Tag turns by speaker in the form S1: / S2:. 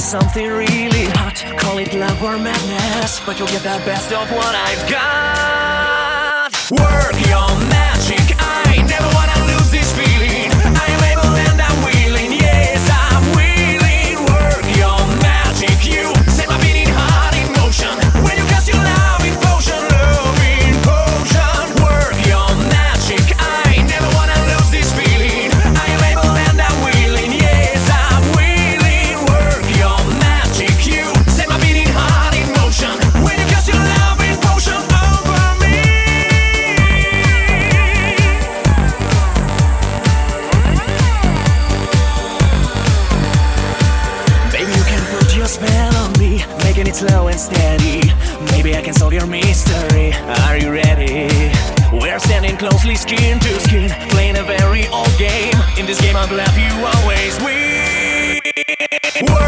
S1: something really hot. Call it love or madness, but you'll get the best of what I've got. Work your magic, I never wanna lose this feeling. I am able and I'm willing, yes I'm willing. Work your magic, you set my beating heart in motion. When you cast your love in potion, love in potion. Work your magic, I never wanna lose this feeling. I am able and I'm willing, yes I'm willing. Work your magic, you set my beating heart in motion. When you cast your love in potion over me. Baby, you can put your spell on me, making it slow and steady. Maybe I can solve your mystery. Are you ready? We're standing closely, skin to skin, playing a very old game. In this game, I'll love you always. We